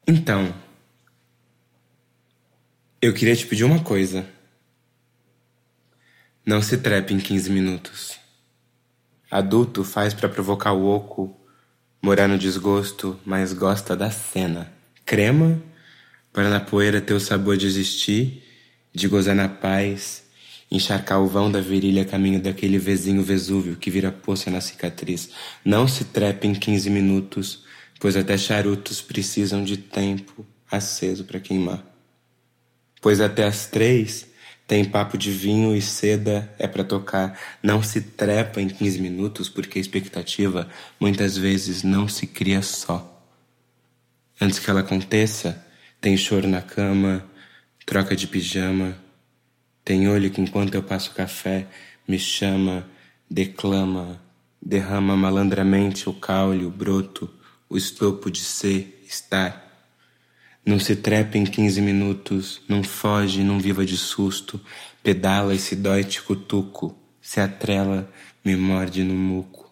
Então, eu queria te pedir uma coisa. Não se trepe em 15 minutos. Adulto faz pra provocar o oco, morar no desgosto, mas gosta da cena. Crema, para na poeira ter o sabor de existir, de gozar na paz, encharcar o vão da virilha a caminho daquele vezinho Vesúvio que vira poça na cicatriz. Não se trepe em 15 minutos, pois até charutos precisam de tempo aceso pra queimar. Pois até às 3 tem papo de vinho e seda é pra tocar. Não se trepa em 15 minutos porque a expectativa muitas vezes não se cria só. Antes que ela aconteça, tem choro na cama, troca de pijama. Tem olho que enquanto eu passo café me chama, declama, derrama malandramente o caule, o broto, o estopo de ser, estar. Não se trepa em 15 minutos, não foge, não viva de susto, pedala e se dói te cutuco, se atrela, me morde no muco.